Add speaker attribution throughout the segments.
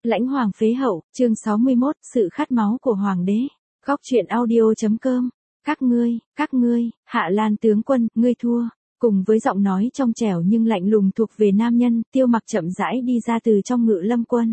Speaker 1: Lãnh hoàng phế hậu, chương 61, sự khát máu của hoàng đế. Góc truyện audio.com. Các ngươi, Hạ Lan tướng quân, ngươi thua. Cùng với giọng nói trong trẻo nhưng lạnh lùng thuộc về nam nhân, Tiêu Mặc chậm rãi đi ra từ trong Ngự Lâm quân.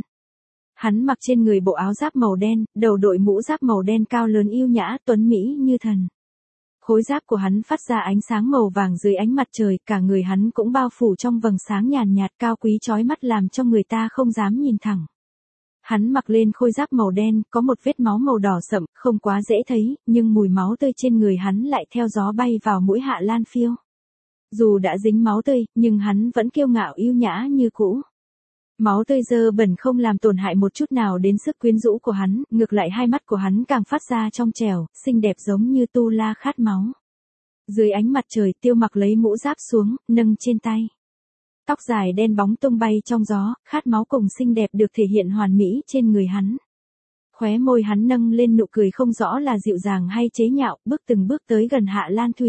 Speaker 1: Hắn mặc trên người bộ áo giáp màu đen, đầu đội mũ giáp màu đen cao lớn yêu nhã, tuấn mỹ như thần. Khối giáp của hắn phát ra ánh sáng màu vàng dưới ánh mặt trời, cả người hắn cũng bao phủ trong vầng sáng nhàn nhạt cao quý chói mắt làm cho người ta không dám nhìn thẳng. Hắn mặc lên khôi giáp màu đen, có một vết máu màu đỏ sậm, không quá dễ thấy, nhưng mùi máu tươi trên người hắn lại theo gió bay vào mũi Hạ Lan Phiêu. Dù đã dính máu tươi, nhưng hắn vẫn kiêu ngạo yêu nhã như cũ. Máu tươi dơ bẩn không làm tổn hại một chút nào đến sức quyến rũ của hắn, ngược lại hai mắt của hắn càng phát ra trong trẻo, xinh đẹp giống như tu la khát máu. Dưới ánh mặt trời, Tiêu Mặc lấy mũ giáp xuống, nâng trên tay. Tóc dài đen bóng tung bay trong gió, khát máu cùng xinh đẹp được thể hiện hoàn mỹ trên người hắn. Khóe môi hắn nâng lên nụ cười không rõ là dịu dàng hay chế nhạo, từng bước tới gần Hạ Lan Thủy.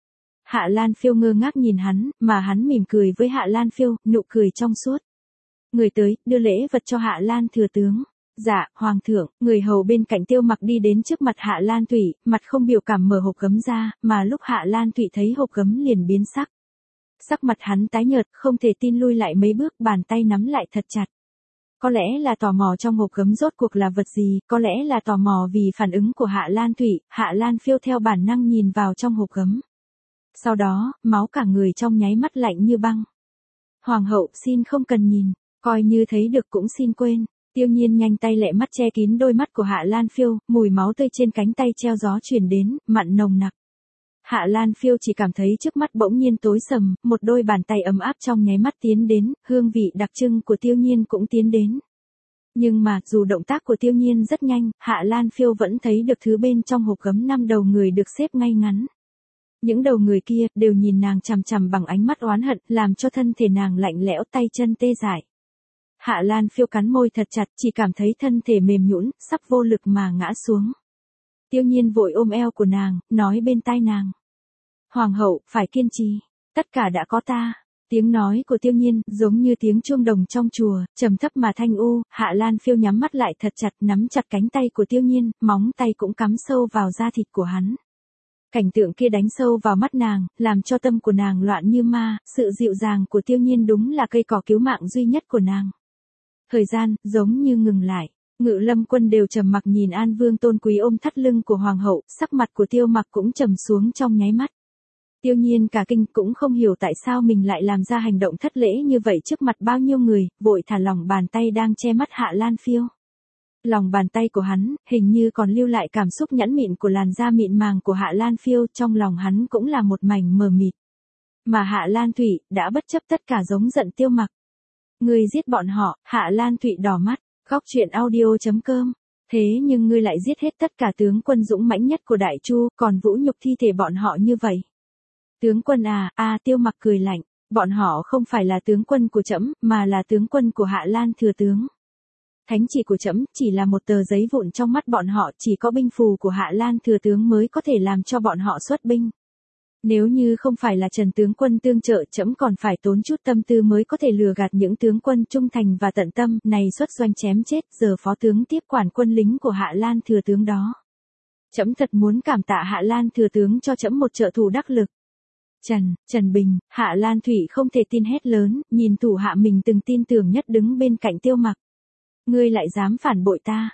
Speaker 1: Hạ Lan Phiêu ngơ ngác nhìn hắn, mà hắn mỉm cười với Hạ Lan Phiêu, nụ cười trong suốt. Người tới, đưa lễ vật cho Hạ Lan thừa tướng. Dạ, hoàng thượng. Người hầu bên cạnh Tiêu Mặc đi đến trước mặt Hạ Lan Thủy, mặt không biểu cảm mở hộp gấm ra, mà lúc Hạ Lan Thủy thấy hộp gấm liền biến sắc. Sắc mặt hắn tái nhợt, không thể tin lui lại mấy bước, bàn tay nắm lại thật chặt. Có lẽ là tò mò trong hộp gấm rốt cuộc là vật gì, có lẽ là tò mò vì phản ứng của Hạ Lan Thủy, Hạ Lan Phiêu theo bản năng nhìn vào trong hộp gấm. Sau đó, máu cả người trong nháy mắt lạnh như băng. Hoàng hậu, xin không cần nhìn, coi như thấy được cũng xin quên. Tiêu Nhiên nhanh tay lẹ mắt che kín đôi mắt của Hạ Lan Phiêu, mùi máu tươi trên cánh tay treo gió truyền đến, mặn nồng nặc. Hạ Lan Phiêu chỉ cảm thấy trước mắt bỗng nhiên tối sầm, một đôi bàn tay ấm áp trong nháy mắt tiến đến, hương vị đặc trưng của Tiêu Nhiên cũng tiến đến. Nhưng mà, dù động tác của Tiêu Nhiên rất nhanh, Hạ Lan Phiêu vẫn thấy được thứ bên trong hộp gấm 5 đầu người được xếp ngay ngắn. Những đầu người kia, đều nhìn nàng chằm chằm bằng ánh mắt oán hận, làm cho thân thể nàng lạnh lẽo tay chân tê dại. Hạ Lan Phiêu cắn môi thật chặt, chỉ cảm thấy thân thể mềm nhũn, sắp vô lực mà ngã xuống. Tiêu Nhiên vội ôm eo của nàng, nói bên tai nàng. Hoàng hậu, phải kiên trì, tất cả đã có ta. Tiếng nói của Tiêu Nhiên, giống như tiếng chuông đồng trong chùa, trầm thấp mà thanh u, Hạ Lan Phiêu nhắm mắt lại thật chặt, nắm chặt cánh tay của Tiêu Nhiên, móng tay cũng cắm sâu vào da thịt của hắn. Cảnh tượng kia đánh sâu vào mắt nàng, làm cho tâm của nàng loạn như ma, sự dịu dàng của Tiêu Nhiên đúng là cây cỏ cứu mạng duy nhất của nàng. Thời gian, giống như ngừng lại. Ngự Lâm quân đều trầm mặc nhìn An Vương tôn quý ôm thắt lưng của hoàng hậu, sắc mặt của Tiêu Mặc cũng trầm xuống trong nháy mắt. Tiêu Nhiên cả kinh cũng không hiểu tại sao mình lại làm ra hành động thất lễ như vậy trước mặt bao nhiêu người, vội thả lỏng bàn tay đang che mắt Hạ Lan Phiêu. Lòng bàn tay của hắn, hình như còn lưu lại cảm xúc nhẵn mịn của làn da mịn màng của Hạ Lan Phiêu, trong lòng hắn cũng là một mảnh mờ mịt. Mà Hạ Lan Thủy, đã bất chấp tất cả giống giận Tiêu Mặc. Ngươi giết bọn họ, Hạ Lan Thụy đỏ mắt, góc truyện audio.com. Thế nhưng ngươi lại giết hết tất cả tướng quân dũng mãnh nhất của Đại Chu, còn vũ nhục thi thể bọn họ như vậy. Tướng quân Tiêu Mặc cười lạnh, bọn họ không phải là tướng quân của trẫm, mà là tướng quân của Hạ Lan thừa tướng. Thánh chỉ của trẫm chỉ là một tờ giấy vụn trong mắt bọn họ, chỉ có binh phù của Hạ Lan thừa tướng mới có thể làm cho bọn họ xuất binh. Nếu như không phải là Trần tướng quân tương trợ, trẫm còn phải tốn chút tâm tư mới có thể lừa gạt những tướng quân trung thành và tận tâm, này xuất doanh chém chết, giờ phó tướng tiếp quản quân lính của Hạ Lan thừa tướng đó. Trẫm thật muốn cảm tạ Hạ Lan thừa tướng cho trẫm một trợ thủ đắc lực. Trần Bình, Hạ Lan Thủy không thể tin hét lớn, nhìn thủ hạ mình từng tin tưởng nhất đứng bên cạnh Tiêu Mặc. Ngươi lại dám phản bội ta?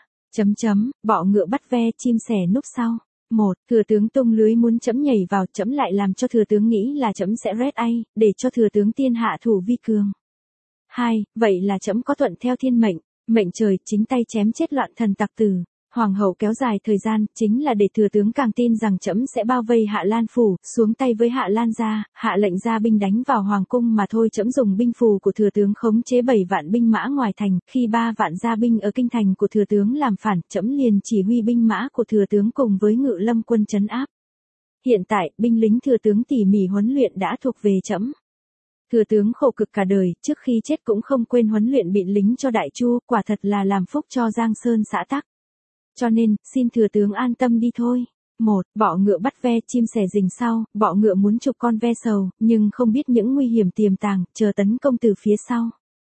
Speaker 1: Bọ ngựa bắt ve, chim sẻ núp sau. 1. Thừa tướng tung lưới muốn trẫm nhảy vào, trẫm lại làm cho thừa tướng nghĩ là trẫm sẽ red ai, để cho thừa tướng tiên hạ thủ vi cường. 2. Vậy là trẫm có thuận theo thiên mệnh, mệnh trời, chính tay chém chết loạn thần tặc tử. Hoàng hậu kéo dài thời gian, chính là để thừa tướng càng tin rằng trẫm sẽ bao vây Hạ Lan phủ, xuống tay với Hạ Lan gia, hạ lệnh ra binh đánh vào hoàng cung mà thôi. Trẫm dùng binh phù của thừa tướng khống chế 7 vạn binh mã ngoài thành, khi 3 vạn gia binh ở kinh thành của thừa tướng làm phản, trẫm liền chỉ huy binh mã của thừa tướng cùng với Ngự Lâm quân trấn áp. Hiện tại, binh lính thừa tướng tỉ mỉ huấn luyện đã thuộc về trẫm. Thừa tướng khổ cực cả đời, trước khi chết cũng không quên huấn luyện binh lính cho Đại Chu, quả thật là làm phúc cho Giang Sơn xã tắc. Cho nên, xin thừa tướng an tâm đi thôi. 1. Bọ ngựa bắt ve, chim sẻ rình sau, bọ ngựa muốn chụp con ve sầu, nhưng không biết những nguy hiểm tiềm tàng, chờ tấn công từ phía sau.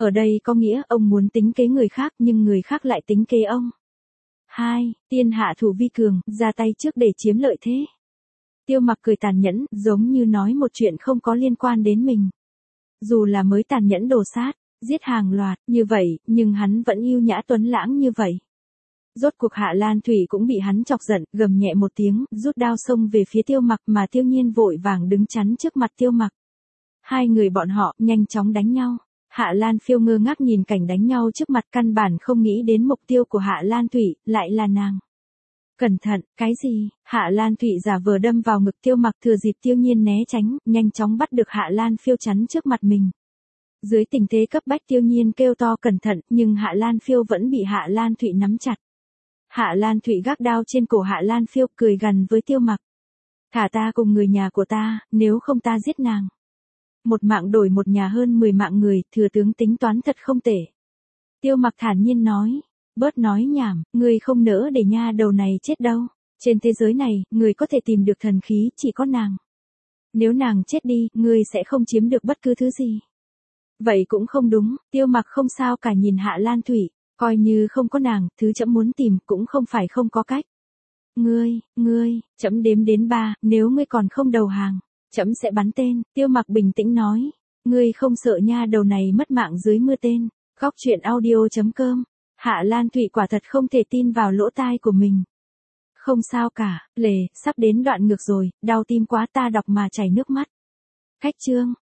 Speaker 1: Ở đây có nghĩa ông muốn tính kế người khác nhưng người khác lại tính kế ông. 2. Tiên hạ thủ vi cường, ra tay trước để chiếm lợi thế. Tiêu Mặc cười tàn nhẫn, giống như nói một chuyện không có liên quan đến mình. Dù là mới tàn nhẫn đồ sát, giết hàng loạt, như vậy, nhưng hắn vẫn yêu nhã tuấn lãng như vậy. Rốt cuộc Hạ Lan Thủy cũng bị hắn chọc giận, gầm nhẹ một tiếng, rút đao xông về phía Tiêu Mặc mà Tiêu Nhiên vội vàng đứng chắn trước mặt Tiêu Mặc. Hai người bọn họ nhanh chóng đánh nhau. Hạ Lan Phiêu ngơ ngác nhìn cảnh đánh nhau trước mặt, căn bản không nghĩ đến mục tiêu của Hạ Lan Thủy, lại là nàng. Cẩn thận, cái gì? Hạ Lan Thủy giả vờ đâm vào ngực Tiêu Mặc, thừa dịp Tiêu Nhiên né tránh, nhanh chóng bắt được Hạ Lan Phiêu chắn trước mặt mình. Dưới tình thế cấp bách Tiêu Nhiên kêu to cẩn thận, nhưng Hạ Lan Phiêu vẫn bị Hạ Lan Thủy nắm chặt. Hạ Lan Thủy gác đao trên cổ Hạ Lan Phiêu, cười gằn với Tiêu Mặc. Thả ta cùng người nhà của ta, nếu không ta giết nàng. Một mạng đổi một nhà hơn 10 mạng người, thừa tướng tính toán thật không tệ. Tiêu Mặc thản nhiên nói. Bớt nói nhảm, ngươi không nỡ để nha đầu này chết đâu. Trên thế giới này, người có thể tìm được thần khí chỉ có nàng. Nếu nàng chết đi, ngươi sẽ không chiếm được bất cứ thứ gì. Vậy cũng không đúng, Tiêu Mặc không sao cả nhìn Hạ Lan Thủy, coi như không có nàng, thứ trẫm muốn tìm cũng không phải không có cách. Ngươi, trẫm đếm đến 3, nếu ngươi còn không đầu hàng, trẫm sẽ bắn tên. Tiêu Mặc bình tĩnh nói, ngươi không sợ nha đầu này mất mạng dưới mưa tên. Góc truyện audio.com. Hạ Lan Thụy quả thật không thể tin vào lỗ tai của mình. Không sao cả, sắp đến đoạn ngược rồi, đau tim quá, ta đọc mà chảy nước mắt. Cách chương